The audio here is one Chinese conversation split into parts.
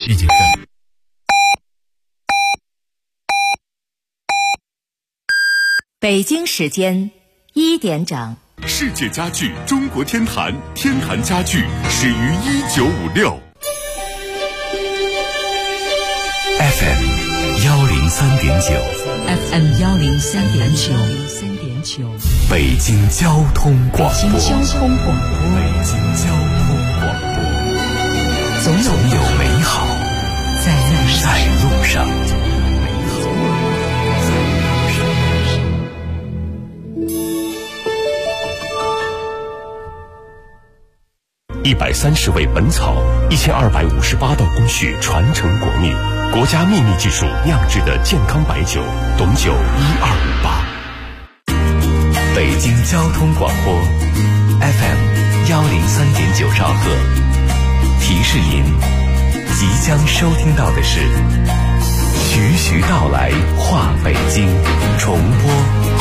毕竟是北京时间1点整。 世界家具中国天坛，天坛家具始于1956。 FM 103.9 FM 103.9 北京交通广播。 北京交通广播，总有美好在路上。 130味本草，1258道工序传承国秘，国家秘密技术酿制的健康白酒，董酒1258。 北京交通广播 FM 103.9兆赫，提示您即将收听到的是徐徐道来话北京重播。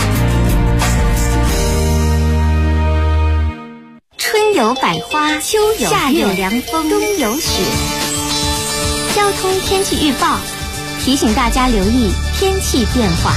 春有百花，秋有夏有凉风，冬有雪。交通天气预报提醒大家留意天气变化。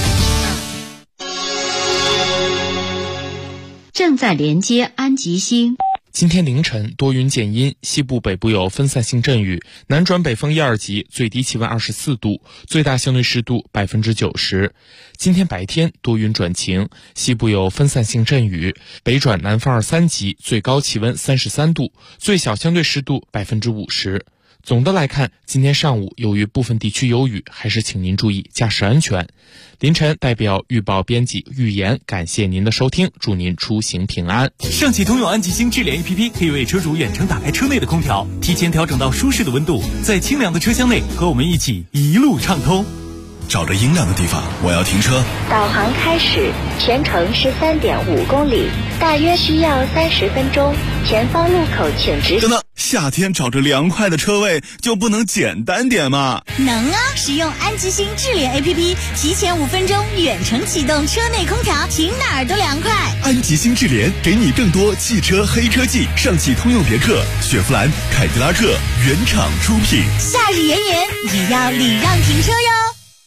正在连接安吉星。 今天凌晨多云见阴，西部北部有分散性阵雨，南转北风1、2级，最低气温24度，最大相对湿度90%。今天白天多云转晴，西部有分散性阵雨，北转南风2、3级，最高气温33度，最小相对湿度50%。总的来看，今天上午由于部分地区有雨，还是请您注意驾驶安全。凌晨代表预报编辑预言，感谢您的收听，祝您出行平安。 上汽通用安吉星智联 APP 可以为车主远程打开车内的空调，提前调整到舒适的温度，在清凉的车厢内和我们一起一路畅通。 找着阴凉的地方，我要停车。 导航开始，全程是3.5公里，大约需要30分钟。前方路口请直行。 等等，夏天找着凉快的车位就不能简单点吗？ 能啊！使用安吉星智联 APP， 提前5分钟远程启动车内空调，停哪儿都凉快。 安吉星智联给你更多汽车黑科技，上汽通用别克、雪佛兰、凯迪拉克原厂出品。 夏日炎炎，也要礼让停车哟。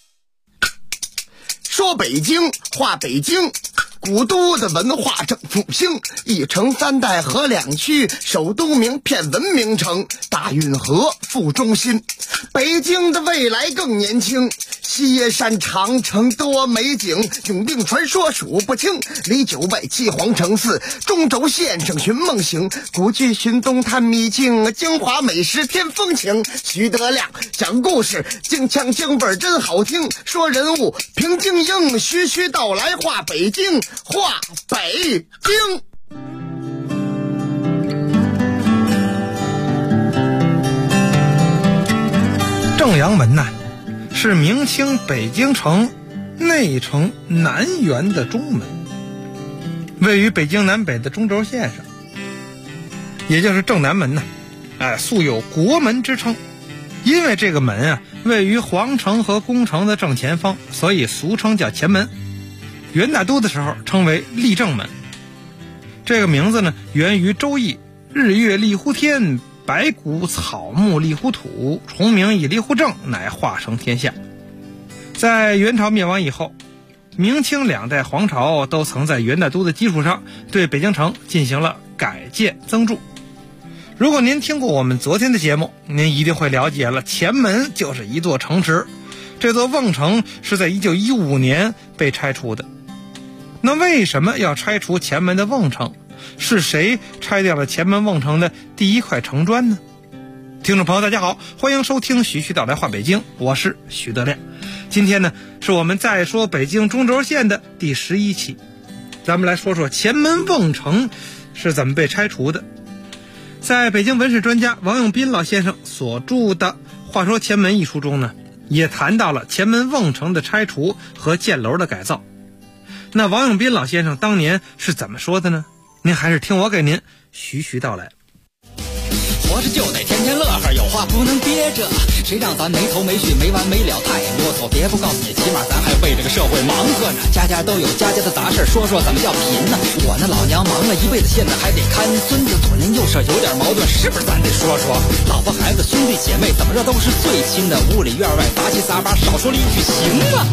说北京话北京，古都的文化正复兴，一城3代河2区，首都名片文明城，大运河副中心。北京的未来更年轻，西山长城多美景，永定传说数不清，离9外7皇城4，中轴线上寻梦行，古剧寻东探秘境，京华美食添风情。徐德亮讲故事，京腔京味真好听，说人物评京英，徐徐道来话北京，话北京。 正阳门呐，是明清北京城内城南园的中门，位于北京南北的中轴线上，也就是正南门呐。素有国门之称，因为这个门啊位于皇城和宫城的正前方，所以俗称叫前门。元大都的时候称为立正门。这个名字呢源于周易，日月立乎天，白骨草木立乎土，重名以立乎正，乃化成天下。在元朝灭亡以后，明清2代皇朝都曾在元大都的基础上对北京城进行了改建增筑。如果您听过我们昨天的节目，您一定会了解了，前门就是一座城池，这座瓮城是在1915年被拆除的。那为什么要拆除前门的瓮城？是谁拆掉了前门瓮城的第一块城砖呢？听众朋友大家好，欢迎收听徐徐道来话北京，我是徐德亮。今天呢是我们再说北京中轴线的第11期，咱们来说说前门瓮城是怎么被拆除的。在北京文史专家王永斌老先生所著的《话说前门》一书中呢，也谈到了前门瓮城的拆除和建楼的改造。那王永斌老先生当年是怎么说的呢？您还是听我给您徐徐道来。 我是就得天天乐呵，有话不能憋着。谁让咱没头没绪没完没了太啰嗦，别不告诉你，起码咱还为这个社会忙活呢。家家都有家家的杂事，说说怎么叫贫呢？我那老娘忙了一辈子，现在还得看孙子，左邻右舍有点矛盾，是不是咱得说说？老婆孩子兄弟姐妹怎么着都是最亲的，屋里院外杂七杂八，少说了一句行吗？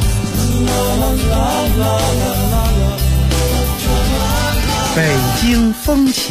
北京风情。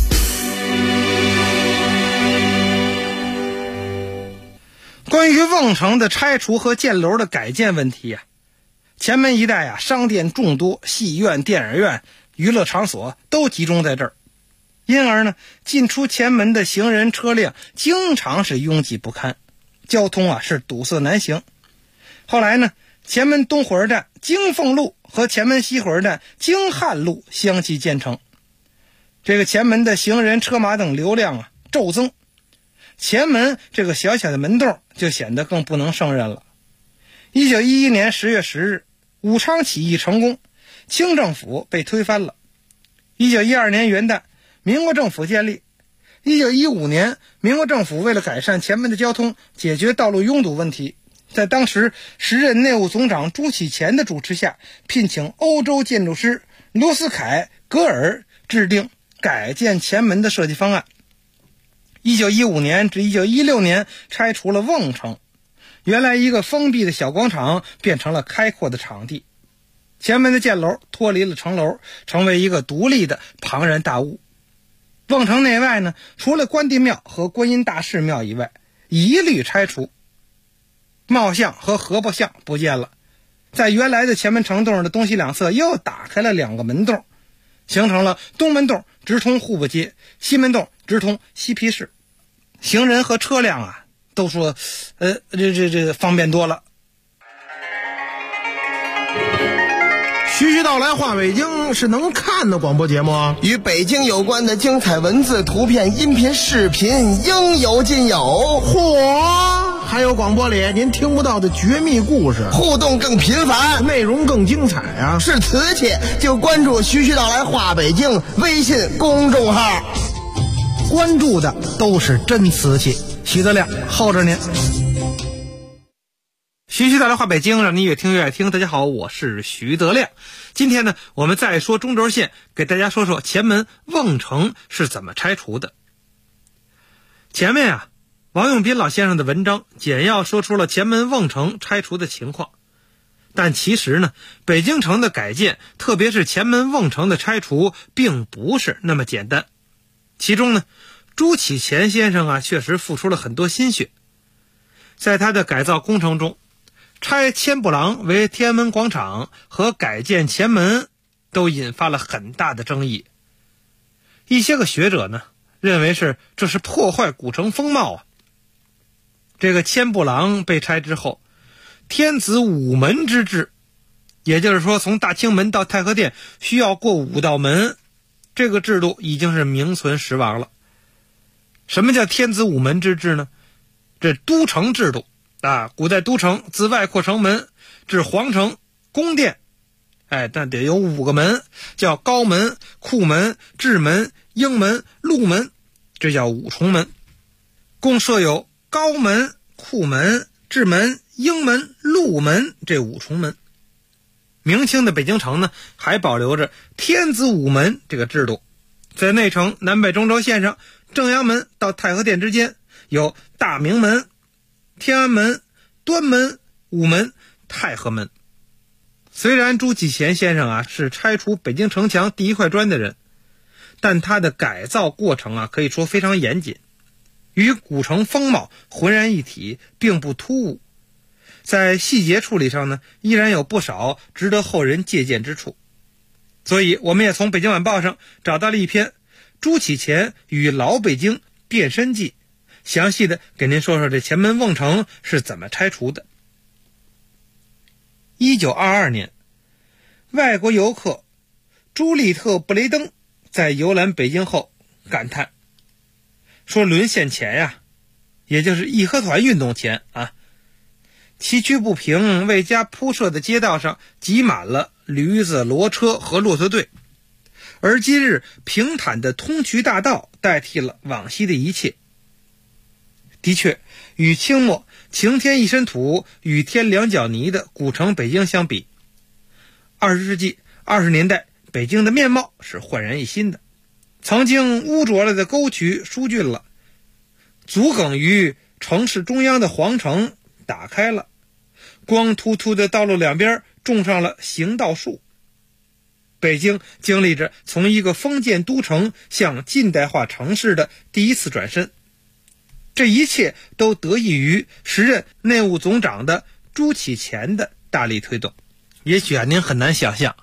关于瓮城的拆除和建楼的改建问题前门一带商店众多，戏院、电影院、娱乐场所都集中在这儿，因而呢，进出前门的行人车辆经常是拥挤不堪，交通是堵塞难行。后来呢，前门东火车站京凤路和前门西火车站京汉路相继建成，这个前门的行人车马等流量骤增，前门这个小小的门洞就显得更不能胜任了。1911年10月10日，武昌起义成功，清政府被推翻了。1912年元旦，民国政府建立。1915年，民国政府为了改善前门的交通，解决道路拥堵问题，在当时时任内务总长朱启潜的主持下，聘请欧洲建筑师卢斯凯、格尔制定改建前门的设计方案。1915年至1916年拆除了瓮城，原来一个封闭的小广场变成了开阔的场地，前门的箭楼脱离了城楼，成为一个独立的庞然大物。瓮城内外呢，除了关帝庙和观音大士庙以外，一律拆除，帽像和河伯像不见了，在原来的前门城洞的东西两侧又打开了两个门洞，形成了东门洞直通户部街，西门洞直通西皮市。行人和车辆都说这方便多了。 徐徐道来话北京是能看的广播节目， 与北京有关的精彩文字、图片、音频、视频应有尽有。 嚯，还有广播里您听不到的绝密故事， 互动更频繁， 内容更精彩是瓷器就关注徐徐道来话北京微信公众号， 关注的都是真瓷器。徐德亮候着您。 徐徐道来话北京，让你越听越爱听。大家好，我是徐德亮。今天呢，我们再说中轴线，给大家说说前门瓮城是怎么拆除的。前面王永斌老先生的文章简要说出了前门瓮城拆除的情况，但其实呢，北京城的改建，特别是前门瓮城的拆除，并不是那么简单。其中呢，朱启潜先生确实付出了很多心血。在他的改造工程中，拆千步廊为天安门广场和改建前门都引发了很大的争议。一些个学者呢，认为这是破坏古城风貌这个千步廊被拆之后，天子午门之制，也就是说从大清门到太和殿需要过5道门，这个制度已经是名存实亡了。什么叫天子午门之制呢？这都城制度古代都城自外扩城门至皇城、宫殿，但得有5个门，叫高门、库门、雉门、鹰门、鹿门，这叫5重门，共设有高门、库门、雉门、鹰门、鹿门这5重门。明清的北京城呢，还保留着天子午门这个制度，在内城南北中轴线上，正阳门到太和殿之间有大明门、天安门、端门、午门、太和门。虽然朱启潜先生是拆除北京城墙第一块砖的人，但他的改造过程可以说非常严谨，与古城风貌浑然一体，并不突兀。在细节处理上呢，依然有不少值得后人借鉴之处。所以我们也从北京晚报上找到了一篇《朱启潜与老北京变身记》，详细的给您说说这前门瓮城是怎么拆除的。1922年，外国游客朱利特·布雷登在游览北京后感叹说，沦陷前也就是义和团运动前崎岖不平、未加铺设的街道上挤满了驴子、骡车和骆驼队，而今日平坦的通衢大道代替了往昔的一切。 的确，与清末晴天一身土，雨天两脚泥的古城北京相比，20世纪20年代北京的面貌是焕然一新的。曾经污浊了的沟渠疏浚了，阻梗于城市中央的皇城打开了，光秃秃的道路两边种上了行道树。北京经历着从一个封建都城向近代化城市的第一次转身，这一切都得益于时任内务总长的朱启潜的大力推动。也许您很难想象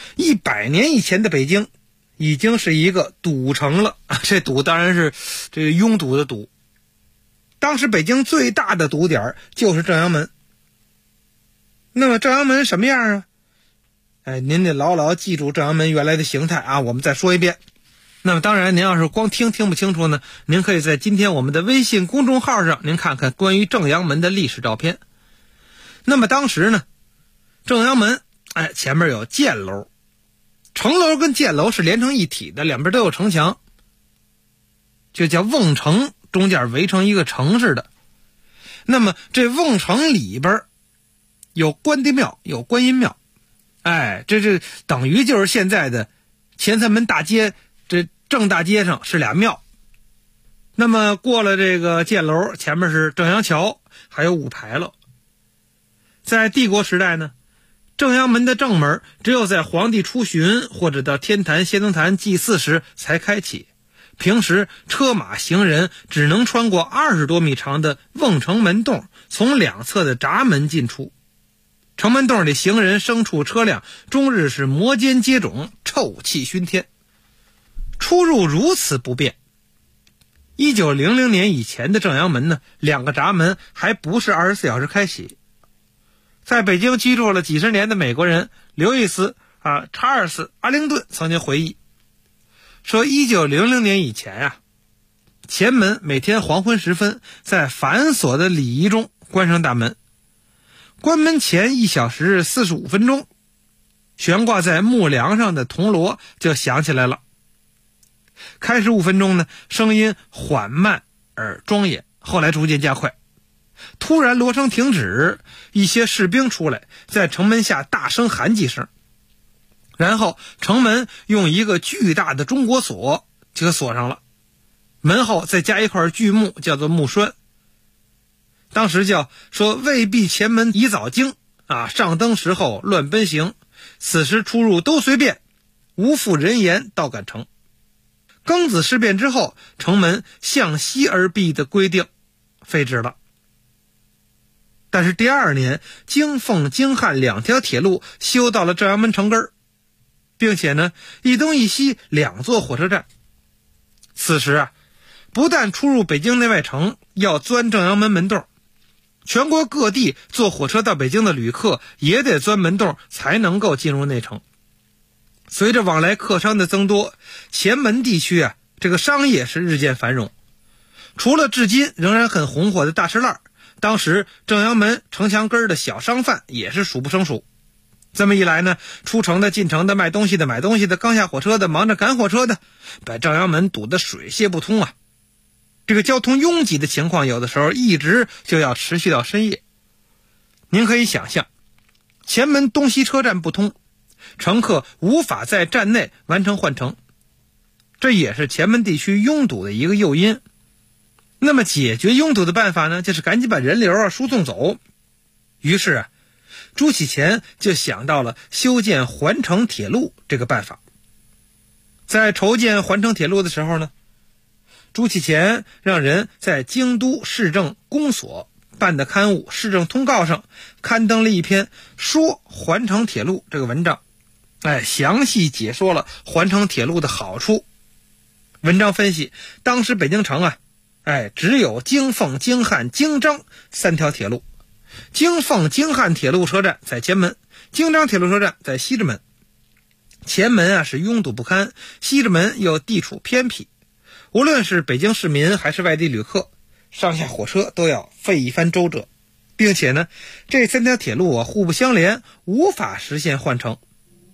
，100年以前的北京已经是一个堵城了，这堵当然是这个拥堵的堵。当时北京最大的堵点就是正阳门。那么正阳门什么样啊？您得牢牢记住正阳门原来的形态啊！我们再说一遍。那么当然，您要是光听不清楚呢，您可以在今天我们的微信公众号上，您看看关于正阳门的历史照片。那么当时呢，正阳门前面有箭楼，城楼跟箭楼是连成一体的，两边都有城墙，就叫瓮城，中间围成一个城似的。那么这瓮城里边有关帝庙，有观音庙，这等于就是现在的前三门大街，这正大街上是俩庙。那么过了这个箭楼，前面是正阳桥，还有五牌楼。在帝国时代呢，正阳门的正门只有在皇帝出巡或者到天坛先农坛祭祀时才开启，平时车马行人只能穿过20多米长的瓮城门洞，从两侧的闸门进出。城门洞里行人牲畜车辆终日是摩肩接踵，臭气熏天，出入如此不便。1900年以前的正阳门呢，2个闸门还不是24小时开启。在北京居住了几十年的美国人刘易斯查尔斯·阿灵顿曾经回忆说，1900年以前前门每天黄昏时分在繁琐的礼仪中关上大门，关门前1小时45分钟，悬挂在木梁上的铜锣就响起来了。开始5分钟呢，声音缓慢而庄严，后来逐渐加快。突然锣声停止，一些士兵出来，在城门下大声喊几声，然后城门用一个巨大的中国锁就锁上了，门后再加一块巨木，叫做木栓。当时叫说未闭前门宜早经上灯时候乱奔行，此时出入都随便，无负人言到赶城。庚子事变之后，城门向西而闭的规定废止了。但是第2年，京奉京汉2条铁路修到了正阳门城根，并且呢，一东一西2座火车站。此时不但出入北京内外城要钻正阳门门洞，全国各地坐火车到北京的旅客也得钻门洞才能够进入内城。随着往来客商的增多，前门地区这个商业是日渐繁荣。除了至今仍然很红火的大石烂，当时正阳门城墙根的小商贩也是数不胜数。这么一来呢，出城的进城的，卖东西的买东西的，刚下火车的，忙着赶火车的，把正阳门堵得水泄不通这个交通拥挤的情况有的时候一直就要持续到深夜。您可以想象，前门东西车站不通，乘客无法在站内完成换乘，这也是前门地区拥堵的一个诱因。那么解决拥堵的办法呢，就是赶紧把人流输送走。于是朱启潜就想到了修建环城铁路这个办法。在筹建环城铁路的时候呢，朱启潜让人在京都市政公所办的刊物《市政通告》上刊登了一篇说环城铁路这个文章，详细解说了环城铁路的好处。文章分析，当时北京城只有京奉、京汉、京张3条铁路。京奉、京汉铁路车站在前门，京张铁路车站在西直门。前门是拥堵不堪，西直门又地处偏僻，无论是北京市民还是外地旅客，上下火车都要费一番周折，并且呢，这3条铁路互不相连，无法实现换乘。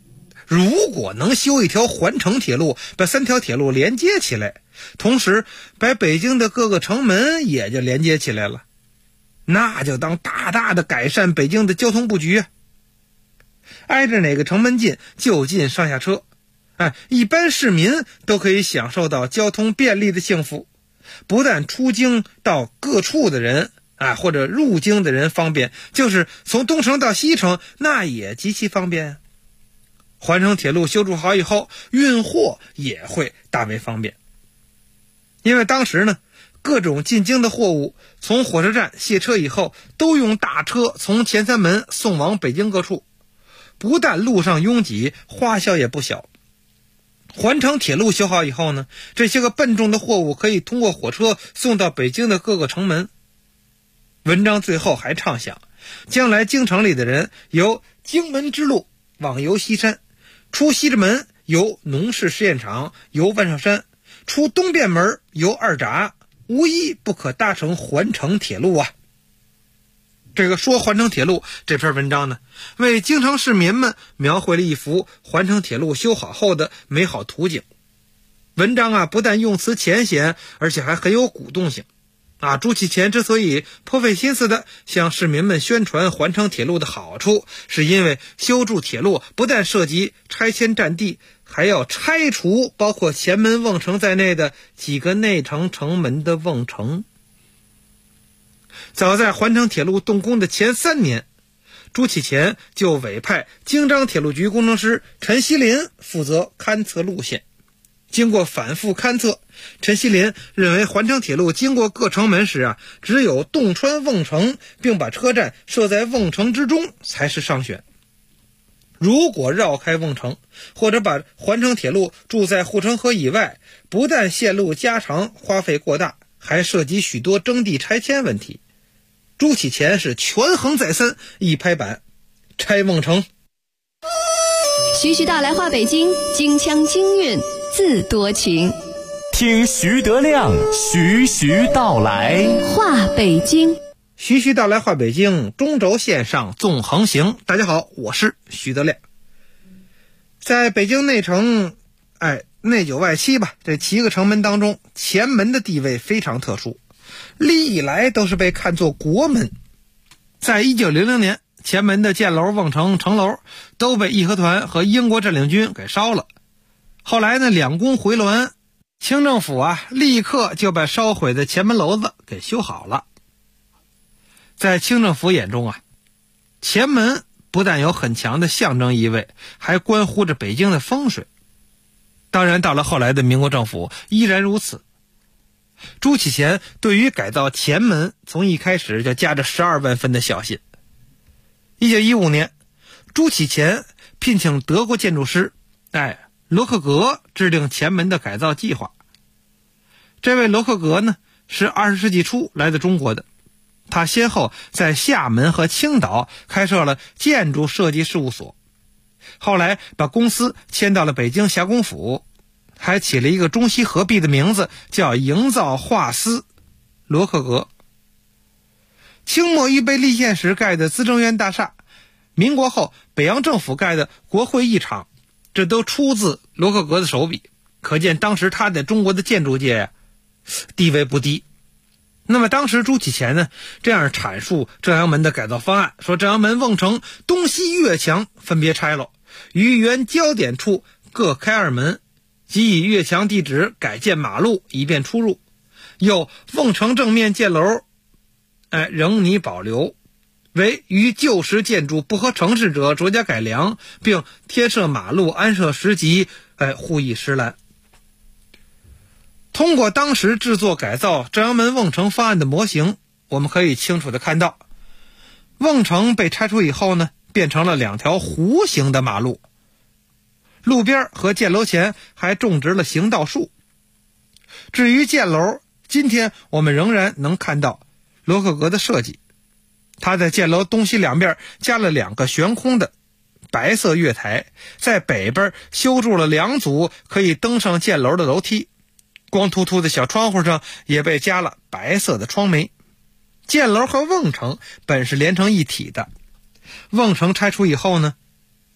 如果能修一条环城铁路，把3条铁路连接起来，同时把北京的各个城门也就连接起来了，那就当大大的改善北京的交通布局啊。挨着哪个城门近就近上下车，一般市民都可以享受到交通便利的幸福，不但出京到各处的人或者入京的人方便，就是从东城到西城那也极其方便。环城铁路修筑好以后，运货也会大为方便。因为当时呢，各种进京的货物从火车站卸车以后，都用大车从前3门送往北京各处，不但路上拥挤，花销也不小。环城铁路修好以后呢，这些个笨重的货物可以通过火车送到北京的各个城门。文章最后还畅想，将来京城里的人由京门之路往游西山，出西直门游农事试验场，游万寿山，出东便门游二闸，无一不可搭乘环城铁路啊。这个说环城铁路这篇文章呢，为京城市民们描绘了一幅环城铁路修好后的美好图景。文章不但用词浅显，而且还很有鼓动性。朱启潜之所以颇费心思的向市民们宣传环城铁路的好处，是因为修筑铁路不但涉及拆迁占地，还要拆除包括前门瓮城在内的几个内城城门的瓮城。早在环城铁路动工的前3年，朱启潜就委派京张铁路局工程师陈锡林负责勘测路线。经过反复勘测，陈锡林认为环城铁路经过各城门时只有洞穿瓮城，并把车站设在瓮城之中才是上选。如果绕开瓮城，或者把环城铁路筑在护城河以外，不但线路加长花费过大，还涉及许多征地拆迁问题。朱启潜是权衡再三，一拍板，拆瓮城。 徐徐道来话北京，京腔京韵自多情。 听徐德亮徐徐道来话北京。 徐徐道来话北京，中轴线上纵横行。大家好，我是徐德亮。在北京内城内9外7这7个城门当中，前门的地位非常特殊，历来都是被看作国门。在1900年，前门的箭楼、瓮城、城楼都被义和团和英国占领军给烧了。后来呢，两宫回銮，清政府立刻就把烧毁的前门楼子给修好了。在清政府眼中前门不但有很强的象征意味，还关乎着北京的风水。当然，到了后来的民国政府依然如此。朱启潜对于改造前门从一开始就夹着12万分的小心。1915年，朱启潜聘请德国建筑师罗克格制定前门的改造计划。这位罗克格呢，是20世纪初来自中国的，他先后在厦门和青岛开设了建筑设计事务所，后来把公司迁到了北京霞公府，还起了一个中西合璧的名字，叫营造画司罗克格。清末预备立宪时盖的资政院大厦，民国后北洋政府盖的国会议场，这都出自罗克格的手笔，可见当时他在中国的建筑界地位不低。那么当时朱启潜呢，这样阐述正阳门的改造方案，说正阳门、瓮城东西越墙分别拆了，于原交点处各开2门，即以越墙地址改建马路，以便出入。又瓮城正面箭楼仍拟保留，为与旧时建筑不合程式者酌加改良，并添设马路，安设石级，护以石栏。通过当时制作改造正阳门瓮城方案的模型，我们可以清楚地看到，瓮城被拆除以后呢，变成了2条弧形的马路，路边和箭楼前还种植了行道树。至于箭楼，今天我们仍然能看到罗克格的设计，他在箭楼东西两边加了2个悬空的白色月台，在北边修筑了2组可以登上箭楼的楼梯，光秃秃的小窗户上也被加了白色的窗楣。箭楼和瓮城本是连成一体的，瓮城拆除以后呢，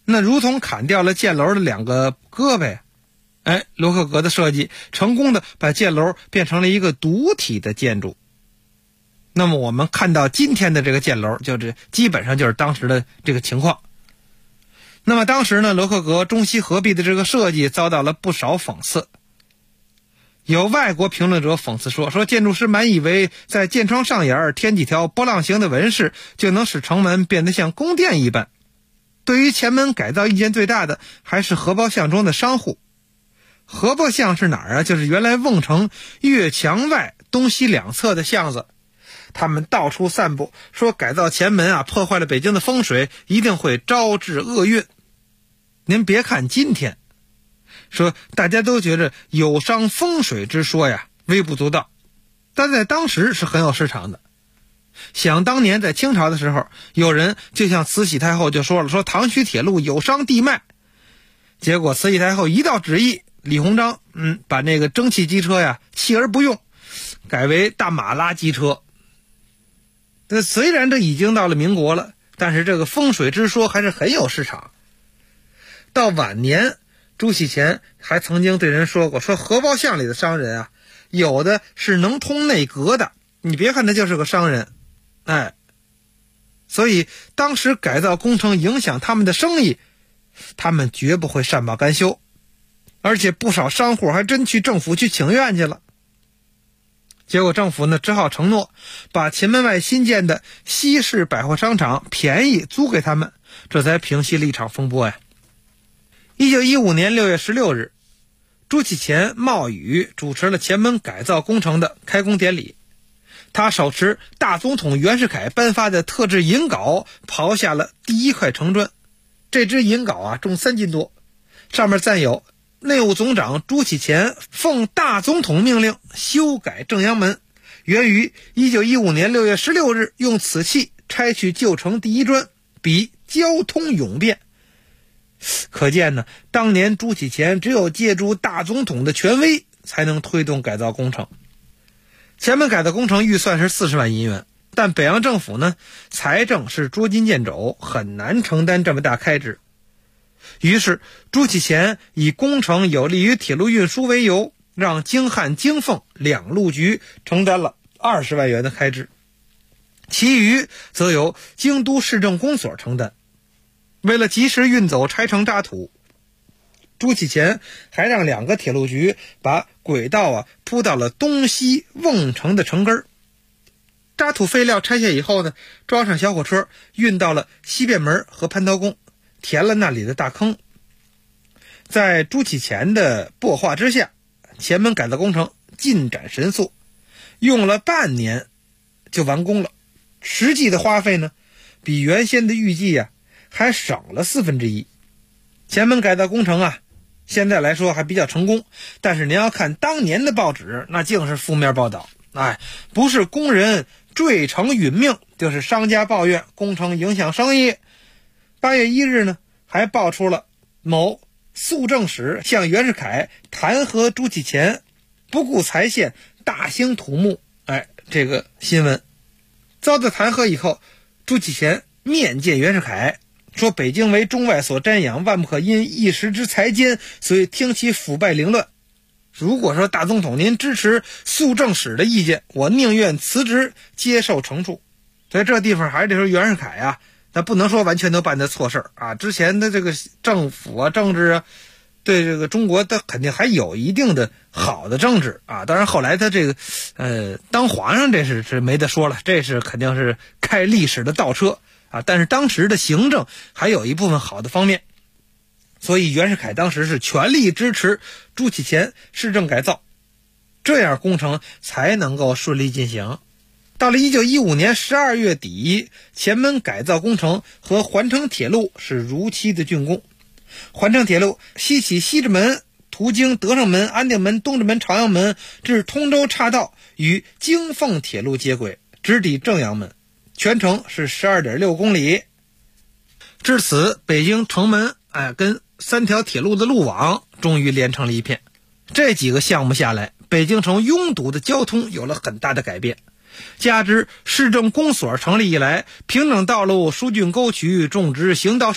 那如同砍掉了箭楼的2个胳膊。罗克格的设计成功的把箭楼变成了一个独体的建筑。那么我们看到今天的这个箭楼，就是基本上就是当时的这个情况。那么当时呢，罗克格中西合璧的这个设计遭到了不少讽刺。有外国评论者讽刺说建筑师满以为在箭窗上沿添几条波浪形的纹饰，就能使城门变得像宫殿一般。对于前门改造意见最大的还是荷包巷中的商户。荷包巷是哪儿啊？就是原来瓮城越墙外东西2侧的巷子。他们到处散布说改造前门破坏了北京的风水，一定会招致厄运。您别看今天说大家都觉得有伤风水之说微不足道，但在当时是很有市场的。想当年在清朝的时候，有人就向慈禧太后就说了，说唐衢铁路有伤地脉。结果慈禧太后一道旨意，李鸿章把那个蒸汽机车弃而不用，改为大马拉机车。虽然这已经到了民国了，但是这个风水之说还是很有市场。到晚年，朱启潜还曾经对人说过，说荷包巷里的商人有的是能通内阁的，你别看他就是个商人，所以当时改造工程影响他们的生意，他们绝不会善罢甘休，而且不少商户还真去政府去请愿去了。结果政府呢只好承诺把前门外新建的西式百货商场便宜租给他们，这才平息了一场风波1915年6月16日，朱启潜冒雨主持了前门改造工程的开工典礼。他手持大总统袁世凯颁发的特制银镐，刨下了第一块城砖。这只银镐重3斤多，上面赞有内务总长朱启潜奉大总统命令修改正阳门，源于1915年6月16日用此器拆去旧城第一砖，比交通永便。可见呢，当年朱启潜只有借助大总统的权威才能推动改造工程。前门改造工程预算是40万银元，但北洋政府呢财政是捉襟见肘，很难承担这么大开支。于是朱启潜以工程有利于铁路运输为由，让京汉京奉2路局承担了20万元的开支，其余则由京都市政公所承担。为了及时运走拆成渣土，朱启潜还让2个铁路局把轨道铺到了东西瓮城的城根。渣土废料拆下以后呢，装上小火车运到了西便门和蟠桃宫，填了那里的大坑。在朱启潜的擘画之下，前门改造工程进展神速，用了半年就完工了。实际的花费呢，比原先的预计还省了1/4。前门改造工程现在来说还比较成功，但是您要看当年的报纸，那竟是负面报道。不是工人坠城殒命，就是商家抱怨工程影响生意。8月1日呢，还爆出了某肃正使向袁世凯弹劾朱启潜不顾财宪大兴土木这个新闻。遭到弹劾以后，朱启潜面见袁世凯，说北京为中外所瞻仰，万不可因一时之才奸，所以听其腐败凌乱。如果说大总统您支持肃正使的意见，我宁愿辞职接受惩处。在这地方还是得说袁世凯他不能说完全都办的错事之前的这个政府政治对这个中国他肯定还有一定的好的政治当然后来他这个当皇上这是没得说了，这是肯定是开历史的倒车但是当时的行政还有一部分好的方面，所以袁世凯当时是全力支持朱启潜市政改造，这样工程才能够顺利进行。到了1915年12月底，前门改造工程和环城铁路是如期的竣工。环城铁路西起西直门，途经德胜门、安定门、东直门、朝阳门，至通州岔道，与京奉铁路接轨，直抵正阳门，全程是 12.6 公里。至此，北京城门跟3条铁路的路网终于连成了一片。这几个项目下来，北京城拥堵的交通有了很大的改变。加之市政公所成立以来，平整道路、疏浚沟渠、种植行道树，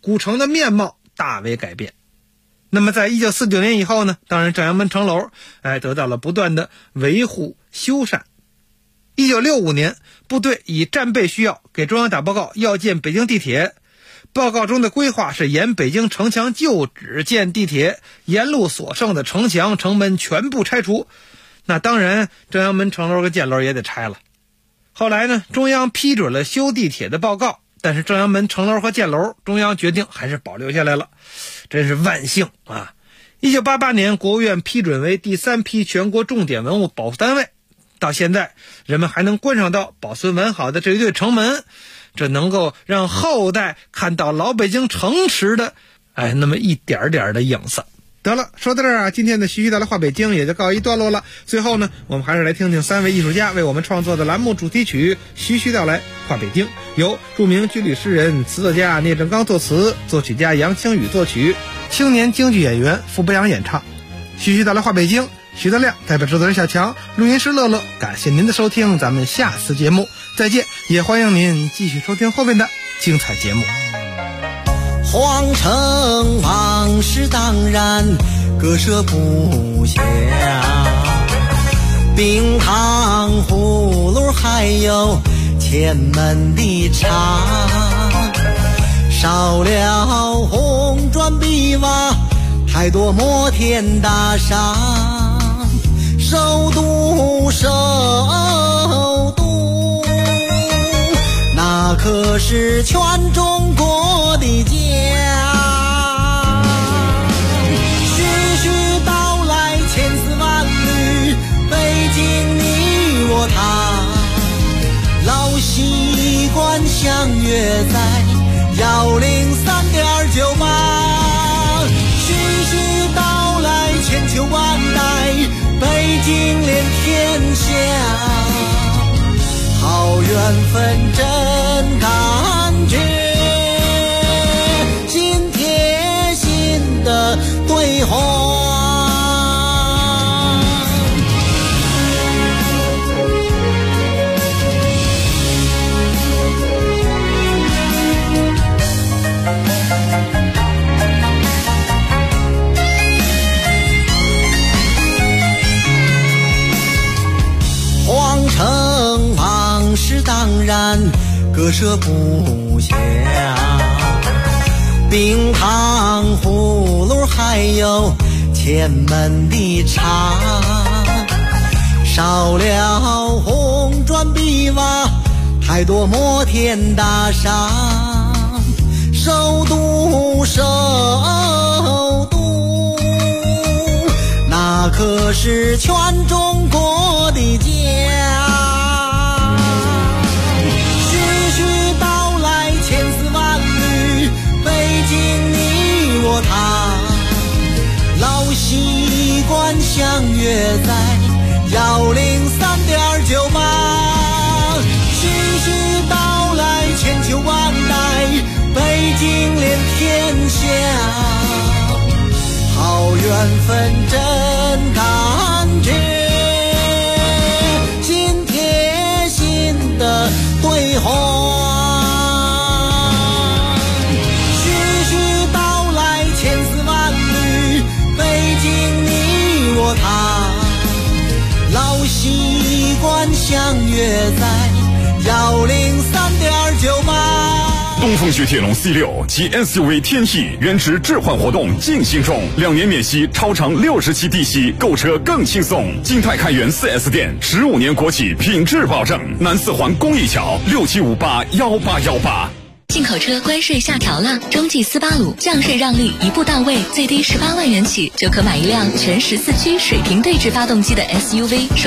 古城的面貌大为改变。那么在1949年以后呢，当然正阳门城楼得到了不断的维护修缮。1965年，部队以战备需要给中央打报告要建北京地铁，报告中的规划是沿北京城墙旧址建地铁，沿路所剩的城墙城门全部拆除。那当然正阳门城楼和箭楼也得拆了。后来呢，中央批准了修地铁的报告，但是正阳门城楼和箭楼中央决定还是保留下来了，真是万幸啊。1988年国务院批准为第3批全国重点文物保护单位，到现在人们还能观赏到保存完好的这一对城门，这能够让后代看到老北京城池的那么一点点的影子。得了，说到这儿啊，今天的徐徐道来话北京也就告一段落了。最后呢，我们还是来听听3位艺术家为我们创作的栏目主题曲《徐徐道来话北京》，由著名军旅诗人、词作家聂政刚作词，作曲家杨清宇作曲，青年京剧演员傅博阳演唱。徐徐道来话北京，徐德亮代表制作人小强，录音师乐乐，感谢您的收听，咱们下次节目再见，也欢迎您继续收听后面的精彩节目。 皇城往事当然割舍不下，冰糖葫芦还有前门的茶，少了红砖碧瓦，太多摩天大厦，首都首都，那可是全中国的家。徐徐道来千丝万缕，北京你我他，老习惯相约在103.98。徐徐道来千秋万代，北京连天下，好缘分真感觉，心贴心的对话。皇城往事当然割舍不下，冰糖葫芦还有前门的茶，少了红砖碧瓦，太多摩天大厦，首都首都，那可是全中国的家。徐徐道来千丝万缕，北京你我他，老习惯相约在103.98。徐徐道来千秋万代，北京连天下，好缘分真感觉，心贴心的对话。徐徐道来千丝万缕，北京你我他，老习惯相约在103.98。 东风雪铁龙 C6 及 SUV 天翼原值置换活动进行中，2年免息，超长60期低息，购车更轻松。金泰开元 4S 店，15年国企品质保证。南四环公益桥67581818。 进口车关税下调了，中纪485降税让利一步到位，最低18万元起就可买一辆全14驱水平对置发动机的 SUV。